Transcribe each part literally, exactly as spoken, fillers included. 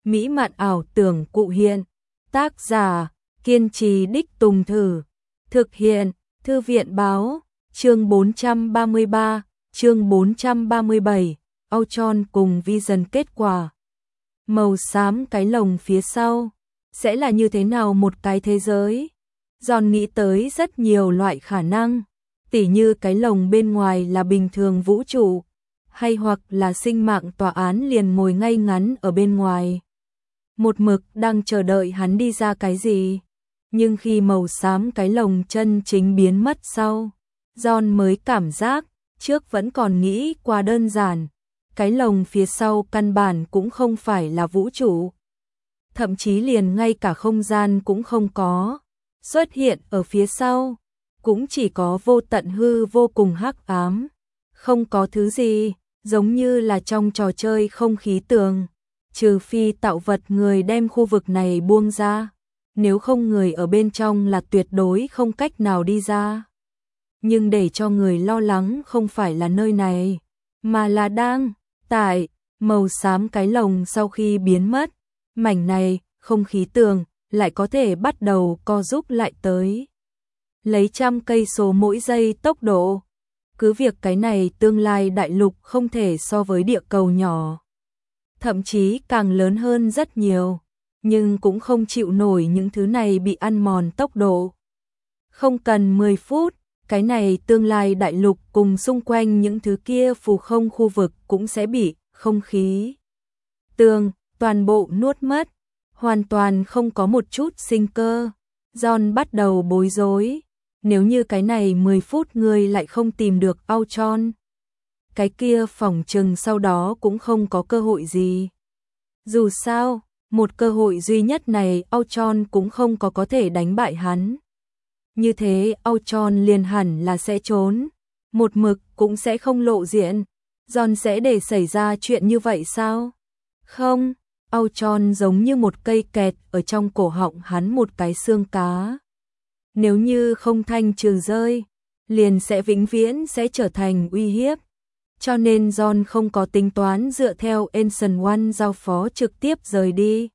mỹ mạn ảo tưởng cụ hiện. Tác giả, kiên trì đích tùng thử. Thực hiện, Thư viện báo, chương bốn trăm ba mươi ba, chương bốn trăm ba mươi bảy, Ultron cùng Vision kết quả. Màu xám cái lồng phía sau, sẽ là như thế nào một cái thế giới? John nghĩ tới rất nhiều loại khả năng, tỉ như cái lồng bên ngoài là bình thường vũ trụ, hay hoặc là sinh mạng tòa án liền ngồi ngay ngắn ở bên ngoài. Một mực đang chờ đợi hắn đi ra cái gì. Nhưng khi màu xám cái lồng chân chính biến mất sau, John mới cảm giác, trước vẫn còn nghĩ quá đơn giản. Cái lồng phía sau căn bản cũng không phải là vũ trụ. Thậm chí liền ngay cả không gian cũng không có. Xuất hiện ở phía sau, cũng chỉ có vô tận hư vô cùng hắc ám. Không có thứ gì, giống như là trong trò chơi không khí tường. Trừ phi tạo vật người đem khu vực này buông ra. Nếu không người ở bên trong là tuyệt đối không cách nào đi ra. Nhưng để cho người lo lắng không phải là nơi này, mà là đang, tại, màu xám cái lồng sau khi biến mất. Mảnh này, không khí tường, lại có thể bắt đầu co rúm lại tới. Lấy trăm cây số mỗi giây tốc độ. Cứ việc cái này tương lai đại lục không thể so với địa cầu nhỏ. Thậm chí càng lớn hơn rất nhiều. Nhưng cũng không chịu nổi những thứ này bị ăn mòn tốc độ. Không cần mười phút, cái này tương lai đại lục cùng xung quanh những thứ kia phù không khu vực cũng sẽ bị không khí tường toàn bộ nuốt mất, hoàn toàn không có một chút sinh cơ. John bắt đầu bối rối, nếu như cái này mười phút người lại không tìm được Ultron, cái kia phỏng chừng sau đó cũng không có cơ hội gì. Dù sao, một cơ hội duy nhất này Ultron cũng không có có thể đánh bại hắn. Như thế Ultron liền hẳn là sẽ trốn, một mực cũng sẽ không lộ diện. John sẽ để xảy ra chuyện như vậy sao? Không, Ultron giống như một cây kẹt ở trong cổ họng hắn một cái xương cá. Nếu như không thanh trừ rơi, liền sẽ vĩnh viễn sẽ trở thành uy hiếp. Cho nên John không có tính toán dựa theo Ancient One giao phó trực tiếp rời đi.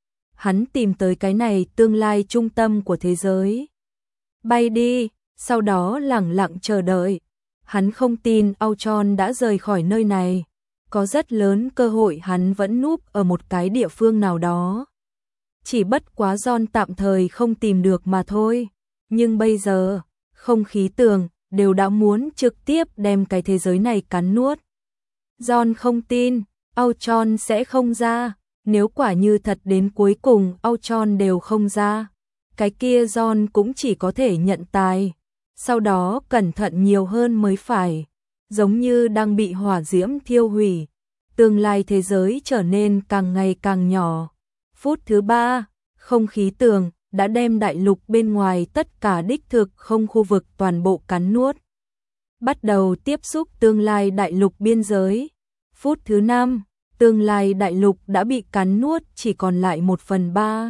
Hắn tìm tới cái này tương lai trung tâm của thế giới. Bay đi, sau đó lẳng lặng chờ đợi. Hắn không tin Ultron đã rời khỏi nơi này. Có rất lớn cơ hội hắn vẫn núp ở một cái địa phương nào đó. Chỉ bất quá John tạm thời không tìm được mà thôi. Nhưng bây giờ, không khí tường đều đã muốn trực tiếp đem cái thế giới này cắn nuốt. John không tin Ultron sẽ không ra. Nếu quả như thật đến cuối cùng Ultron đều không ra, cái kia John cũng chỉ có thể nhận tài. Sau đó cẩn thận nhiều hơn mới phải. Giống như đang bị hỏa diễm thiêu hủy. Tương lai thế giới trở nên càng ngày càng nhỏ. Phút thứ ba, không khí tường đã đem đại lục bên ngoài tất cả đích thực không khu vực toàn bộ cắn nuốt. Bắt đầu tiếp xúc tương lai đại lục biên giới. Phút thứ năm, tương lai đại lục đã bị cắn nuốt chỉ còn lại một phần ba.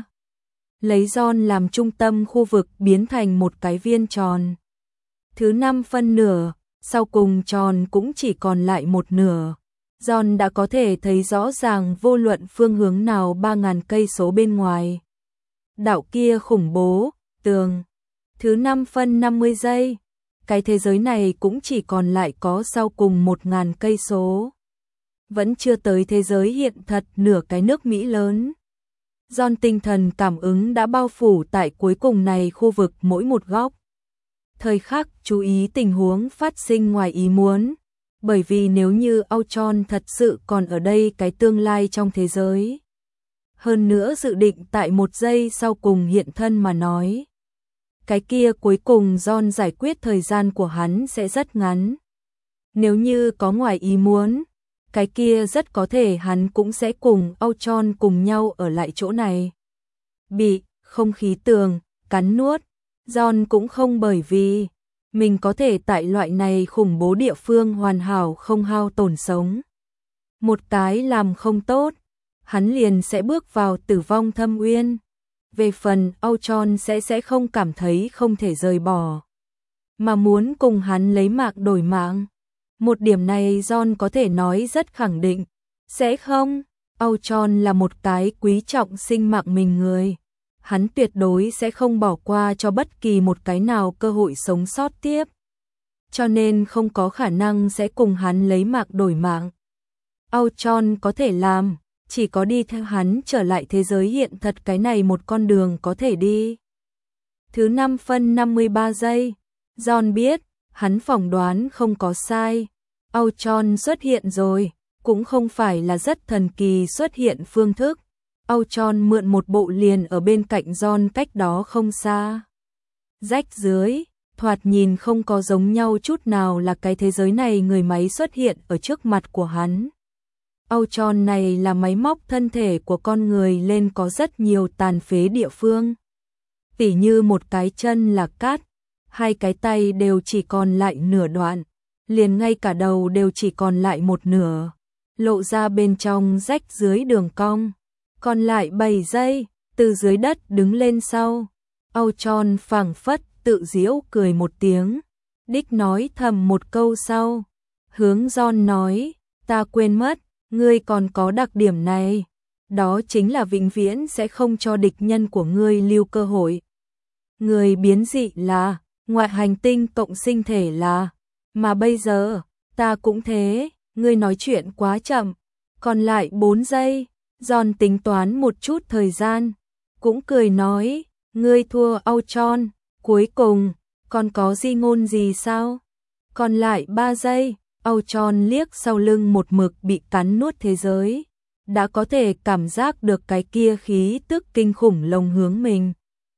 Lấy John làm trung tâm khu vực biến thành một cái viên tròn. Thứ năm phân nửa, sau cùng tròn cũng chỉ còn lại một nửa. John đã có thể thấy rõ ràng vô luận phương hướng nào ba ngàn cây số bên ngoài. Đảo kia khủng bố, tường. Thứ năm phân năm mươi giây, cái thế giới này cũng chỉ còn lại có sau cùng một ngàn cây số. Vẫn chưa tới thế giới hiện thật nửa cái nước Mỹ lớn. John tinh thần cảm ứng đã bao phủ tại cuối cùng này khu vực mỗi một góc. Thời khắc chú ý tình huống phát sinh ngoài ý muốn. Bởi vì nếu như Ultron thật sự còn ở đây cái tương lai trong thế giới. Hơn nữa dự định tại một giây sau cùng hiện thân mà nói. Cái kia cuối cùng John giải quyết thời gian của hắn sẽ rất ngắn. Nếu như có ngoài ý muốn, cái kia rất có thể hắn cũng sẽ cùng Ultron cùng nhau ở lại chỗ này. Bị không khí tường cắn nuốt, John cũng không bởi vì mình có thể tại loại này khủng bố địa phương hoàn hảo không hao tổn sống. Một cái làm không tốt, hắn liền sẽ bước vào tử vong thâm uyên. Về phần Ultron sẽ sẽ không cảm thấy không thể rời bỏ, mà muốn cùng hắn lấy mạng đổi mạng. Một điểm này John có thể nói rất khẳng định, sẽ không. Ultron là một cái quý trọng sinh mạng mình người. Hắn tuyệt đối sẽ không bỏ qua cho bất kỳ một cái nào cơ hội sống sót tiếp. Cho nên không có khả năng sẽ cùng hắn lấy mạng đổi mạng. Ultron có thể làm, chỉ có đi theo hắn trở lại thế giới hiện thật, cái này một con đường có thể đi. Thứ năm phân năm mươi ba giây, John biết, hắn phỏng đoán không có sai. Ultron xuất hiện rồi, cũng không phải là rất thần kỳ xuất hiện phương thức. Ultron mượn một bộ liền ở bên cạnh John cách đó không xa. Rách dưới, thoạt nhìn không có giống nhau chút nào là cái thế giới này người máy xuất hiện ở trước mặt của hắn. Ultron này là máy móc thân thể của con người lên có rất nhiều tàn phế địa phương. Tỉ như một cái chân là cát, hai cái tay đều chỉ còn lại nửa đoạn, liền ngay cả đầu đều chỉ còn lại một nửa, lộ ra bên trong rách dưới đường cong. Còn lại bảy giây, từ dưới đất đứng lên sau. Ultron phảng phất tự giễu cười một tiếng, đích nói thầm một câu sau. Hướng John nói, ta quên mất, ngươi còn có đặc điểm này. Đó chính là vĩnh viễn sẽ không cho địch nhân của ngươi lưu cơ hội. Người biến dị là, ngoại hành tinh cộng sinh thể là, mà bây giờ, ta cũng thế, ngươi nói chuyện quá chậm. Còn lại bốn giây, John tính toán một chút thời gian, cũng cười nói, ngươi thua Ultron, cuối cùng, còn có di ngôn gì sao? Còn lại ba giây, Ultron liếc sau lưng một mực bị cắn nuốt thế giới, đã có thể cảm giác được cái kia khí tức kinh khủng lồng hướng mình.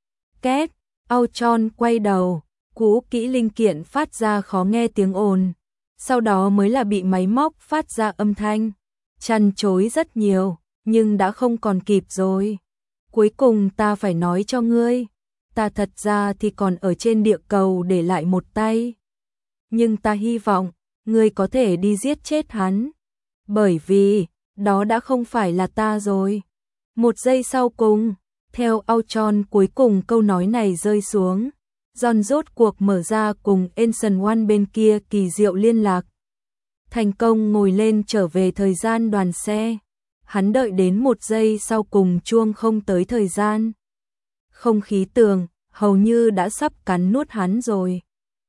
Két, Ultron quay đầu, cũ kỹ linh kiện phát ra khó nghe tiếng ồn, sau đó mới là bị máy móc phát ra âm thanh, chăn chối rất nhiều, nhưng đã không còn kịp rồi. Cuối cùng ta phải nói cho ngươi, ta thật ra thì còn ở trên địa cầu để lại một tay. Nhưng ta hy vọng, ngươi có thể đi giết chết hắn, bởi vì, đó đã không phải là ta rồi. Một giây sau cùng, theo Ultron cuối cùng câu nói này rơi xuống, John rốt cuộc mở ra cùng Ancient One bên kia kỳ diệu liên lạc. Thành công ngồi lên trở về thời gian đoàn xe. Hắn đợi đến một giây sau cùng chuông không tới thời gian. Không khí tường, hầu như đã sắp cắn nuốt hắn rồi.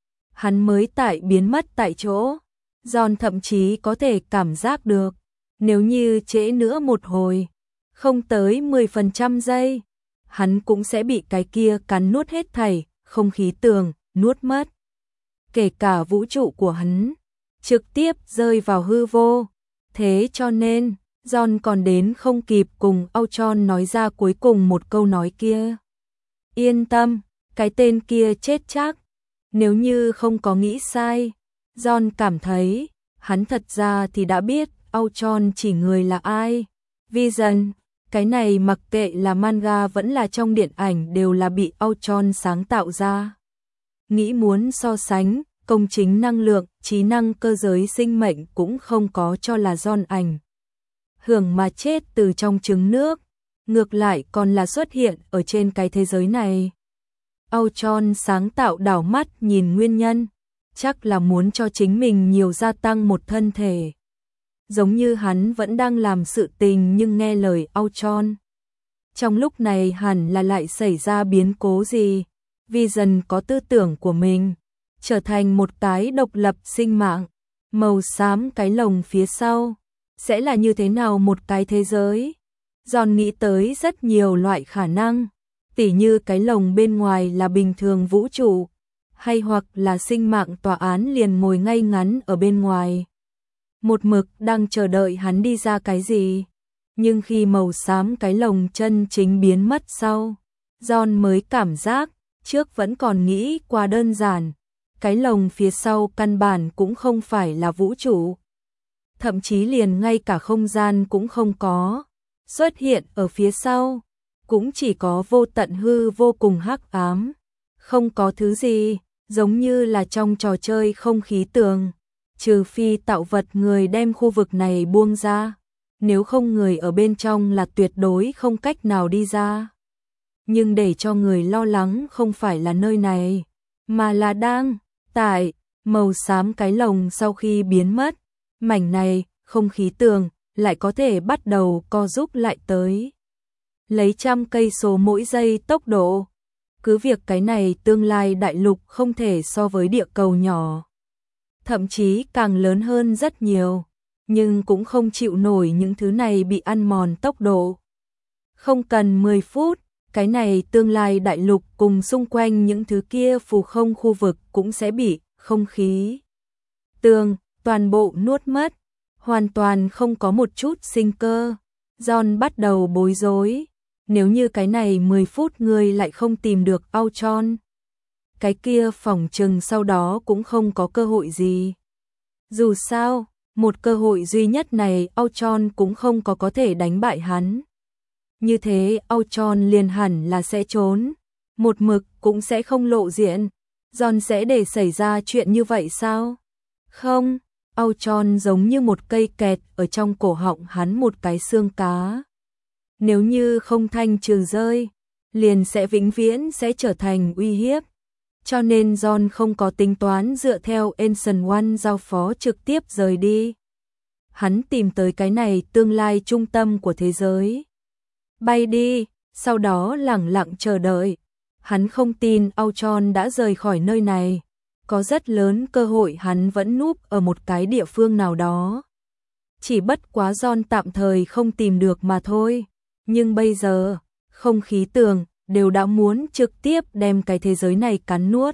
Hắn mới tại biến mất tại chỗ. John thậm chí có thể cảm giác được, nếu như trễ nữa một hồi, không tới mười phần trăm giây, hắn cũng sẽ bị cái kia cắn nuốt hết thảy, không khí tường, nuốt mất. Kể cả vũ trụ của hắn, trực tiếp rơi vào hư vô. Thế cho nên, John còn đến không kịp cùng Ultron nói ra cuối cùng một câu nói kia. Yên tâm, cái tên kia chết chắc. Nếu như không có nghĩ sai, John cảm thấy, hắn thật ra thì đã biết Ultron chỉ người là ai. Vision, cái này mặc kệ là manga vẫn là trong điện ảnh đều là bị Ultron sáng tạo ra. Nghĩ muốn so sánh, công chính năng lượng, trí năng cơ giới sinh mệnh cũng không có cho là John ảnh hưởng mà chết từ trong trứng nước, ngược lại còn là xuất hiện ở trên cái thế giới này. Ultron sáng tạo đảo mắt nhìn nguyên nhân, chắc là muốn cho chính mình nhiều gia tăng một thân thể. Giống như hắn vẫn đang làm sự tình nhưng nghe lời Ultron. Trong lúc này hẳn là lại xảy ra biến cố gì, Vision có tư tưởng của mình, trở thành một cái độc lập sinh mạng, màu xám cái lồng phía sau. Sẽ là như thế nào một cái thế giới? John nghĩ tới rất nhiều loại khả năng, tỉ như cái lồng bên ngoài là bình thường vũ trụ, hay hoặc là sinh mạng tòa án liền ngồi ngay ngắn ở bên ngoài. Một mực đang chờ đợi hắn đi ra cái gì. Nhưng khi màu xám cái lồng chân chính biến mất sau, John mới cảm giác, trước vẫn còn nghĩ quá đơn giản. Cái lồng phía sau căn bản cũng không phải là vũ trụ. Thậm chí liền ngay cả không gian cũng không có. Xuất hiện ở phía sau, cũng chỉ có vô tận hư vô cùng hắc ám. Không có thứ gì, giống như là trong trò chơi không khí tường. Trừ phi tạo vật người đem khu vực này buông ra. Nếu không người ở bên trong là tuyệt đối không cách nào đi ra. Nhưng để cho người lo lắng không phải là nơi này, mà là đang, tại, màu xám cái lồng sau khi biến mất. Mảnh này, không khí tường, lại có thể bắt đầu co rúm lại tới lấy trăm cây số mỗi giây tốc độ. Cứ việc cái này tương lai đại lục không thể so với địa cầu nhỏ, thậm chí càng lớn hơn rất nhiều, nhưng cũng không chịu nổi những thứ này bị ăn mòn tốc độ. Không cần mười phút, cái này tương lai đại lục cùng xung quanh những thứ kia phù không khu vực cũng sẽ bị không khí tường toàn bộ nuốt mất, hoàn toàn không có một chút sinh cơ. John bắt đầu bối rối, nếu như cái này mười phút ngươi lại không tìm được Ultron, cái kia phỏng chừng sau đó cũng không có cơ hội gì. Dù sao, một cơ hội duy nhất này Ultron cũng không có có thể đánh bại hắn. Như thế Ultron liền hẳn là sẽ trốn, một mực cũng sẽ không lộ diện. John sẽ để xảy ra chuyện như vậy sao? Không, Ultron giống như một cây kẹt ở trong cổ họng hắn một cái xương cá. Nếu như không thanh trừ rơi, liền sẽ vĩnh viễn sẽ trở thành uy hiếp. Cho nên John không có tính toán dựa theo Ancient One giao phó trực tiếp rời đi. Hắn tìm tới cái này tương lai trung tâm của thế giới. Bay đi, sau đó lẳng lặng chờ đợi. Hắn không tin Ultron đã rời khỏi nơi này. Có rất lớn cơ hội hắn vẫn núp ở một cái địa phương nào đó. Chỉ bất quá John tạm thời không tìm được mà thôi. Nhưng bây giờ, không khí tường đều đã muốn trực tiếp đem cái thế giới này cắn nuốt.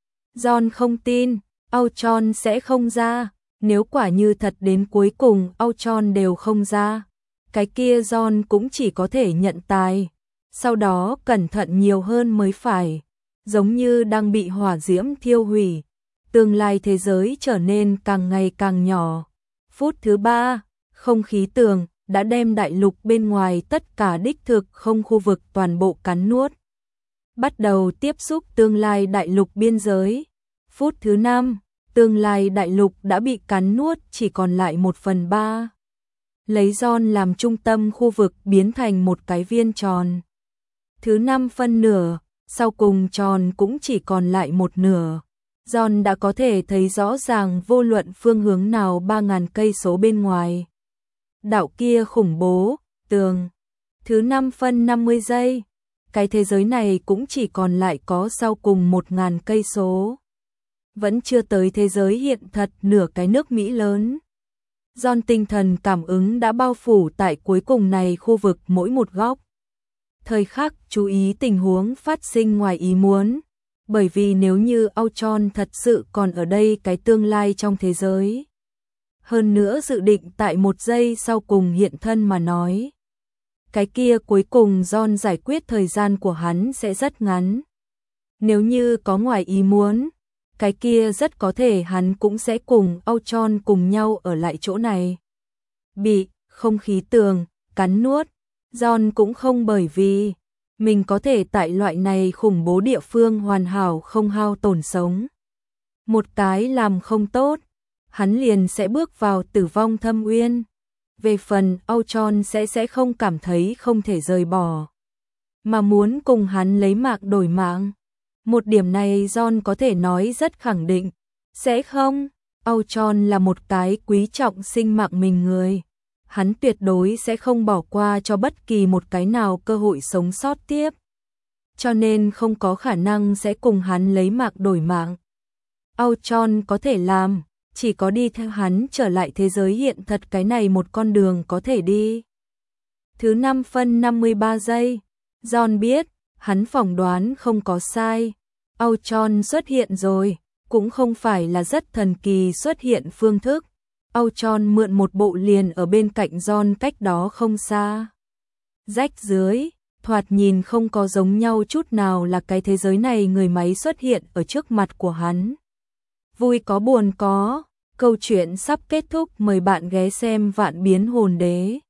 John không tin, Ultron sẽ không ra. Nếu quả như thật đến cuối cùng Ultron đều không ra, cái kia John cũng chỉ có thể nhận tài. Sau đó cẩn thận nhiều hơn mới phải. Giống như đang bị hỏa diễm thiêu hủy. Tương lai thế giới trở nên càng ngày càng nhỏ. Phút thứ ba, không khí tường đã đem đại lục bên ngoài tất cả đích thực không khu vực toàn bộ cắn nuốt. Bắt đầu tiếp xúc tương lai đại lục biên giới. Phút thứ năm, tương lai đại lục đã bị cắn nuốt chỉ còn lại một phần ba. Lấy John làm trung tâm khu vực biến thành một cái viên tròn. Thứ năm phân nửa, sau cùng tròn cũng chỉ còn lại một nửa. John đã có thể thấy rõ ràng vô luận phương hướng nào ba nghìn cây số bên ngoài. Đạo kia khủng bố, tường. Thứ năm phân năm mươi giây. Cái thế giới này cũng chỉ còn lại có sau cùng một nghìn cây số. Vẫn chưa tới thế giới hiện thật nửa cái nước Mỹ lớn. John tinh thần cảm ứng đã bao phủ tại cuối cùng này khu vực mỗi một góc. Thời khắc chú ý tình huống phát sinh ngoài ý muốn. Bởi vì nếu như Ultron thật sự còn ở đây cái tương lai trong thế giới. Hơn nữa dự định tại một giây sau cùng hiện thân mà nói. Cái kia cuối cùng John giải quyết thời gian của hắn sẽ rất ngắn. Nếu như có ngoài ý muốn, cái kia rất có thể hắn cũng sẽ cùng Ultron cùng nhau ở lại chỗ này. Bị không khí tường cắn nuốt, John cũng không bởi vì mình có thể tại loại này khủng bố địa phương hoàn hảo không hao tổn sống. Một cái làm không tốt, hắn liền sẽ bước vào tử vong thâm uyên. Về phần Ultron sẽ sẽ không cảm thấy không thể rời bỏ, mà muốn cùng hắn lấy mạng đổi mạng. Một điểm này John có thể nói rất khẳng định, sẽ không. Ultron là một cái quý trọng sinh mạng mình người. Hắn tuyệt đối sẽ không bỏ qua cho bất kỳ một cái nào cơ hội sống sót tiếp. Cho nên không có khả năng sẽ cùng hắn lấy mạng đổi mạng. Ultron có thể làm, chỉ có đi theo hắn trở lại thế giới hiện thật cái này một con đường có thể đi. Thứ năm phân năm mươi ba giây, John biết, hắn phỏng đoán không có sai. Ultron xuất hiện rồi, cũng không phải là rất thần kỳ xuất hiện phương thức. Ultron mượn một bộ liền ở bên cạnh John cách đó không xa. Rách dưới, thoạt nhìn không có giống nhau chút nào là cái thế giới này người máy xuất hiện ở trước mặt của hắn. Vui có buồn có, câu chuyện sắp kết thúc, mời bạn ghé xem Vạn Biến Hồn Đế.